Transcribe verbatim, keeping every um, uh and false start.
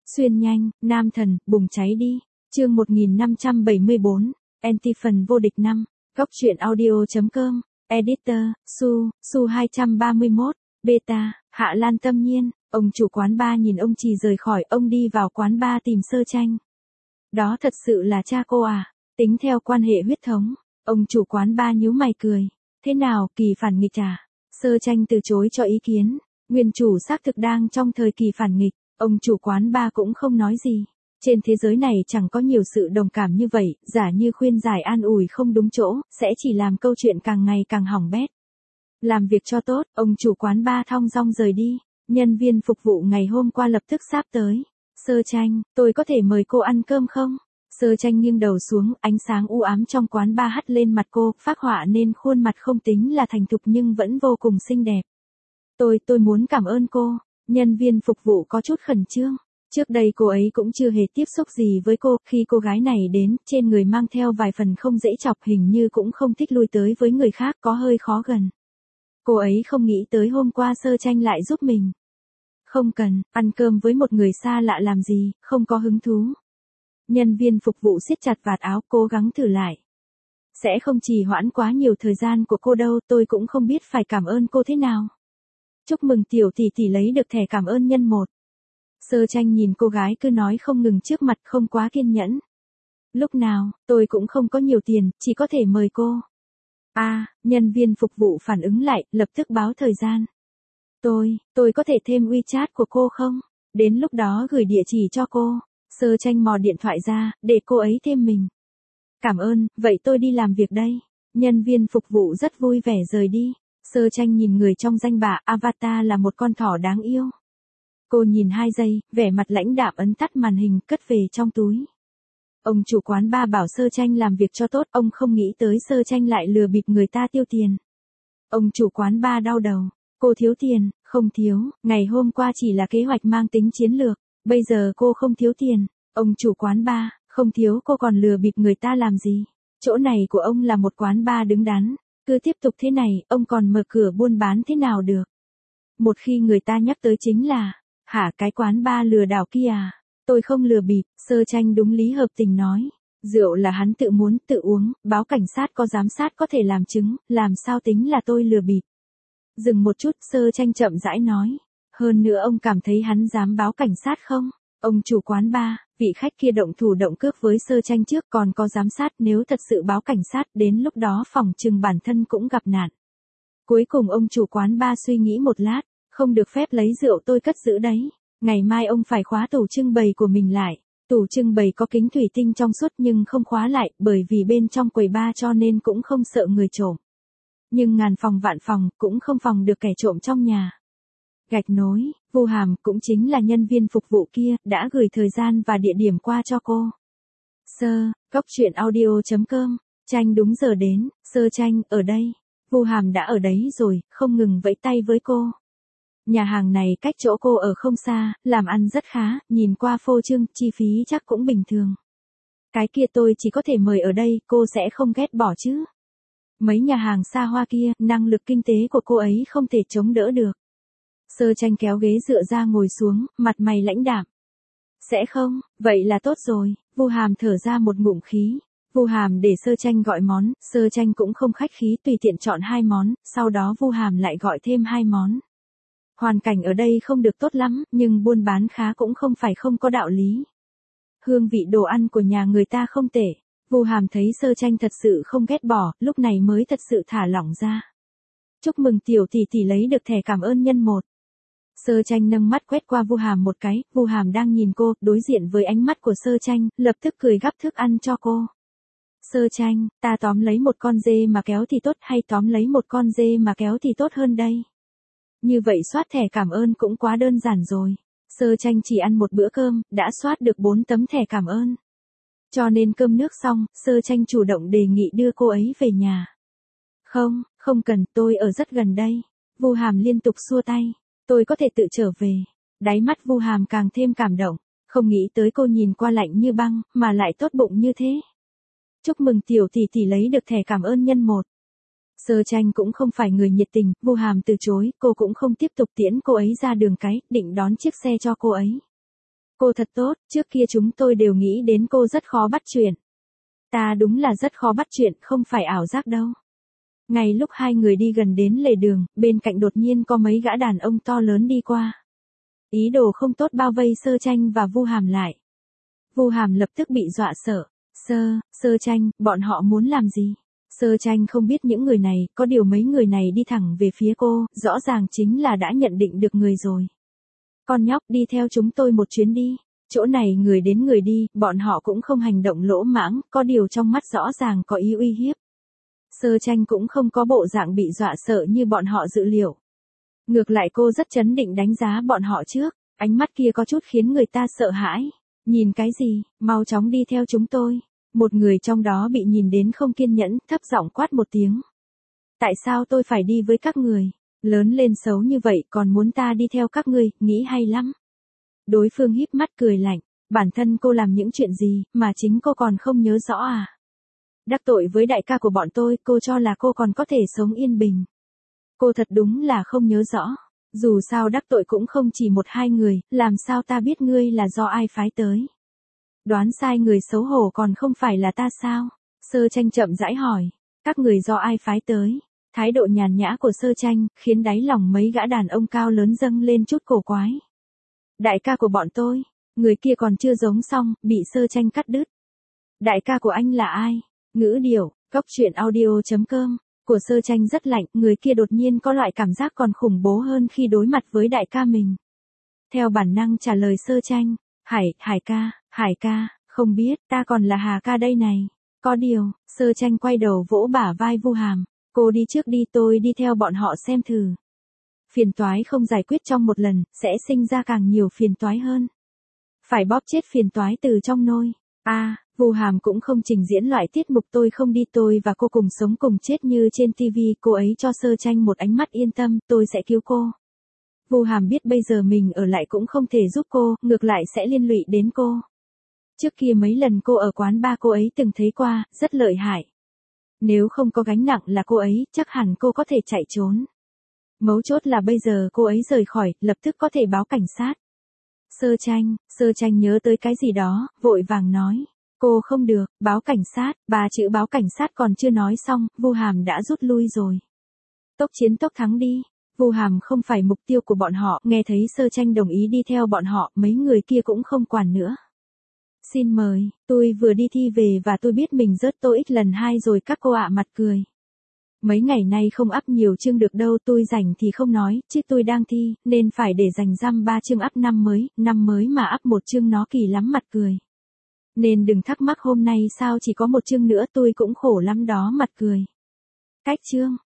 Xuyên nhanh, nam thần, bùng cháy đi. Chương một nghìn năm trăm bảy mươi bốn, Anti phần vô địch năm. Góc truyện audio.com. Editor, Su, Su hai trăm ba mươi mốt. Beta, Hạ Lan Tâm Nhiên. Ông chủ quán bar nhìn ông Trì rời khỏi, ông đi vào quán bar tìm Sơ Tranh. Đó thật sự là cha cô à? Tính theo quan hệ huyết thống. Ông chủ quán bar nhíu mày cười. Thế nào, kỳ phản nghịch à? Sơ Tranh từ chối cho ý kiến. Nguyên chủ xác thực đang trong thời kỳ phản nghịch. Ông chủ quán bar cũng không nói gì. Trên thế giới này chẳng có nhiều sự đồng cảm như vậy, giả như khuyên giải an ủi không đúng chỗ, sẽ chỉ làm câu chuyện càng ngày càng hỏng bét. Làm việc cho tốt, ông chủ quán bar thong dong rời đi. Nhân viên phục vụ ngày hôm qua lập tức sáp tới. Sơ Tranh, tôi có thể mời cô ăn cơm không? Sơ Tranh nghiêng đầu xuống, ánh sáng u ám trong quán bar hắt lên mặt cô, phác họa nên khuôn mặt không tính là thành thục nhưng vẫn vô cùng xinh đẹp. Tôi, tôi muốn cảm ơn cô. Nhân viên phục vụ có chút khẩn trương. Trước đây cô ấy cũng chưa hề tiếp xúc gì với cô, khi cô gái này đến, trên người mang theo vài phần không dễ chọc, hình như cũng không thích lui tới với người khác, có hơi khó gần. Cô ấy không nghĩ tới hôm qua Sơ Tranh lại giúp mình. Không cần, ăn cơm với một người xa lạ làm gì, không có hứng thú. Nhân viên phục vụ siết chặt vạt áo, cố gắng thử lại. Sẽ không trì hoãn quá nhiều thời gian của cô đâu, tôi cũng không biết phải cảm ơn cô thế nào. Chúc mừng tiểu tỷ tỷ lấy được thẻ cảm ơn nhân một. Sơ Tranh nhìn cô gái cứ nói không ngừng trước mặt, không quá kiên nhẫn. Lúc nào, tôi cũng không có nhiều tiền, chỉ có thể mời cô. À, nhân viên phục vụ phản ứng lại, lập tức báo thời gian. Tôi, tôi có thể thêm WeChat của cô không? Đến lúc đó gửi địa chỉ cho cô. Sơ Tranh mò điện thoại ra, để cô ấy thêm mình. Cảm ơn, vậy tôi đi làm việc đây. Nhân viên phục vụ rất vui vẻ rời đi. Sơ Tranh nhìn người trong danh bạ, avatar là một con thỏ đáng yêu. Cô nhìn hai giây, vẻ mặt lãnh đạm ấn tắt màn hình, cất về trong túi. Ông chủ quán bar bảo Sơ Tranh làm việc cho tốt, ông không nghĩ tới Sơ Tranh lại lừa bịp người ta tiêu tiền. Ông chủ quán bar đau đầu. Cô thiếu tiền, không thiếu, ngày hôm qua chỉ là kế hoạch mang tính chiến lược, bây giờ cô không thiếu tiền. Ông chủ quán bar, không thiếu cô còn lừa bịp người ta làm gì? Chỗ này của ông là một quán bar đứng đắn, cứ tiếp tục thế này, ông còn mở cửa buôn bán thế nào được? Một khi người ta nhắc tới chính là, hả cái quán bar lừa đảo kia à? Tôi không lừa bịp, Sơ Tranh đúng lý hợp tình nói. Rượu là hắn tự muốn tự uống, báo cảnh sát có giám sát có thể làm chứng, làm sao tính là tôi lừa bịp. Dừng một chút, Sơ Tranh chậm rãi nói. Hơn nữa ông cảm thấy hắn dám báo cảnh sát không? Ông chủ quán bar, vị khách kia động thủ động cước với Sơ Tranh trước, còn có giám sát, nếu thật sự báo cảnh sát, đến lúc đó phỏng chừng bản thân cũng gặp nạn. Cuối cùng ông chủ quán bar suy nghĩ một lát, không được phép lấy rượu tôi cất giữ đấy. Ngày mai ông phải khóa tủ trưng bày của mình lại. Tủ trưng bày có kính thủy tinh trong suốt nhưng không khóa lại, bởi vì bên trong quầy bar cho nên cũng không sợ người trộm. Nhưng ngàn phòng vạn phòng, cũng không phòng được kẻ trộm trong nhà. Gạch nối, Vu Hàm, cũng chính là nhân viên phục vụ kia, đã gửi thời gian và địa điểm qua cho cô. Sơ, góc truyện audio.com, Tranh đúng giờ đến, Sơ Tranh, ở đây. Vu Hàm đã ở đấy rồi, không ngừng vẫy tay với cô. Nhà hàng này cách chỗ cô ở không xa, làm ăn rất khá, nhìn qua phô trương, chi phí chắc cũng bình thường. Cái kia tôi chỉ có thể mời ở đây, cô sẽ không ghét bỏ chứ. Mấy nhà hàng xa hoa kia, năng lực kinh tế của cô ấy không thể chống đỡ được. Sơ Tranh kéo ghế dựa ra ngồi xuống, mặt mày lãnh đạm. Sẽ không, vậy là tốt rồi. Vu Hàm thở ra một ngụm khí. Vu Hàm để Sơ Tranh gọi món, Sơ Tranh cũng không khách khí tùy tiện chọn hai món, sau đó Vu Hàm lại gọi thêm hai món. Hoàn cảnh ở đây không được tốt lắm, nhưng buôn bán khá cũng không phải không có đạo lý. Hương vị đồ ăn của nhà người ta không tệ. Vu Hàm thấy Sơ Tranh thật sự không ghét bỏ, lúc này mới thật sự thả lỏng ra. Chúc mừng tiểu tỷ tỷ lấy được thẻ cảm ơn nhân một. Sơ Tranh nâng mắt quét qua Vu Hàm một cái, Vu Hàm đang nhìn cô, đối diện với ánh mắt của Sơ Tranh, lập tức cười gắp thức ăn cho cô. Sơ Tranh, ta tóm lấy một con dê mà kéo thì tốt hay tóm lấy một con dê mà kéo thì tốt hơn đây? Như vậy soát thẻ cảm ơn cũng quá đơn giản rồi. Sơ Tranh chỉ ăn một bữa cơm, đã soát được bốn tấm thẻ cảm ơn. Cho nên cơm nước xong, Sơ Tranh chủ động đề nghị đưa cô ấy về nhà. Không, không cần, tôi ở rất gần đây. Vu Hàm liên tục xua tay. Tôi có thể tự trở về. Đáy mắt Vu Hàm càng thêm cảm động. Không nghĩ tới cô nhìn qua lạnh như băng, mà lại tốt bụng như thế. Chúc mừng tiểu tỷ tỷ lấy được thẻ cảm ơn nhân một. Sơ Tranh cũng không phải người nhiệt tình, Vu Hàm từ chối, cô cũng không tiếp tục tiễn cô ấy ra đường cái, định đón chiếc xe cho cô ấy. Cô thật tốt, trước kia chúng tôi đều nghĩ đến cô rất khó bắt chuyện. Ta đúng là rất khó bắt chuyện, không phải ảo giác đâu. Ngay lúc hai người đi gần đến lề đường, bên cạnh đột nhiên có mấy gã đàn ông to lớn đi qua. Ý đồ không tốt bao vây Sơ Tranh và Vu Hàm lại. Vu Hàm lập tức bị dọa sợ. Sơ, Sơ Tranh, bọn họ muốn làm gì? Sơ Tranh không biết những người này, có điều mấy người này đi thẳng về phía cô, rõ ràng chính là đã nhận định được người rồi. Con nhóc, đi theo chúng tôi một chuyến đi. Chỗ này người đến người đi, bọn họ cũng không hành động lỗ mãng, có điều trong mắt rõ ràng có ý uy hiếp. Sơ Tranh cũng không có bộ dạng bị dọa sợ như bọn họ dự liệu. Ngược lại cô rất chấn định đánh giá bọn họ trước, ánh mắt kia có chút khiến người ta sợ hãi. Nhìn cái gì, mau chóng đi theo chúng tôi. Một người trong đó bị nhìn đến không kiên nhẫn, thấp giọng quát một tiếng. Tại sao tôi phải đi với các người? Lớn lên xấu như vậy còn muốn ta đi theo các ngươi, nghĩ hay lắm. Đối phương híp mắt cười lạnh, bản thân cô làm những chuyện gì mà chính cô còn không nhớ rõ à? Đắc tội với đại ca của bọn tôi, cô cho là cô còn có thể sống yên bình. Cô thật đúng là không nhớ rõ. Dù sao đắc tội cũng không chỉ một hai người, làm sao ta biết ngươi là do ai phái tới? Đoán sai người xấu hổ còn không phải là ta sao? Sơ Tranh chậm rãi hỏi, các người do ai phái tới? Thái độ nhàn nhã của Sơ Tranh, khiến đáy lòng mấy gã đàn ông cao lớn dâng lên chút cổ quái. Đại ca của bọn tôi, người kia còn chưa giống xong, bị Sơ Tranh cắt đứt. Đại ca của anh là ai? Ngữ điệu, góc truyện audio chấm com, của Sơ Tranh rất lạnh, người kia đột nhiên có loại cảm giác còn khủng bố hơn khi đối mặt với đại ca mình. Theo bản năng trả lời Sơ Tranh, Hải, Hải ca, Hải ca, không biết, ta còn là Hà ca đây này. Có điều, Sơ Tranh quay đầu vỗ bả vai Vu Hàm, cô đi trước đi, tôi đi theo bọn họ xem thử. Phiền toái không giải quyết trong một lần, sẽ sinh ra càng nhiều phiền toái hơn. Phải bóp chết phiền toái từ trong nôi. A, à, Vu Hàm cũng không trình diễn loại tiết mục tôi không đi, tôi và cô cùng sống cùng chết như trên ti vi, cô ấy cho Sơ Tranh một ánh mắt yên tâm, tôi sẽ cứu cô. Vu Hàm biết bây giờ mình ở lại cũng không thể giúp cô, ngược lại sẽ liên lụy đến cô. Trước kia mấy lần cô ở quán bar cô ấy từng thấy qua, rất lợi hại. Nếu không có gánh nặng là cô ấy, chắc hẳn cô có thể chạy trốn. Mấu chốt là bây giờ cô ấy rời khỏi, lập tức có thể báo cảnh sát. Sơ Tranh, Sơ Tranh nhớ tới cái gì đó, vội vàng nói. Cô không được, báo cảnh sát, ba chữ báo cảnh sát còn chưa nói xong, Vu Hàm đã rút lui rồi. Tốc chiến tốc thắng đi. Vu Hàm không phải mục tiêu của bọn họ, nghe thấy Sơ Tranh đồng ý đi theo bọn họ, mấy người kia cũng không quản nữa. Xin mời, tôi vừa đi thi về và tôi biết mình rớt tô ích lần hai rồi các cô ạ, mặt cười. Mấy ngày nay không up nhiều chương được đâu, tôi rảnh thì không nói, chứ tôi đang thi, nên phải để dành dăm ba chương up năm mới, năm mới mà up một chương nó kỳ lắm, mặt cười. Nên đừng thắc mắc hôm nay sao chỉ có một chương nữa, tôi cũng khổ lắm đó, mặt cười. Cách chương.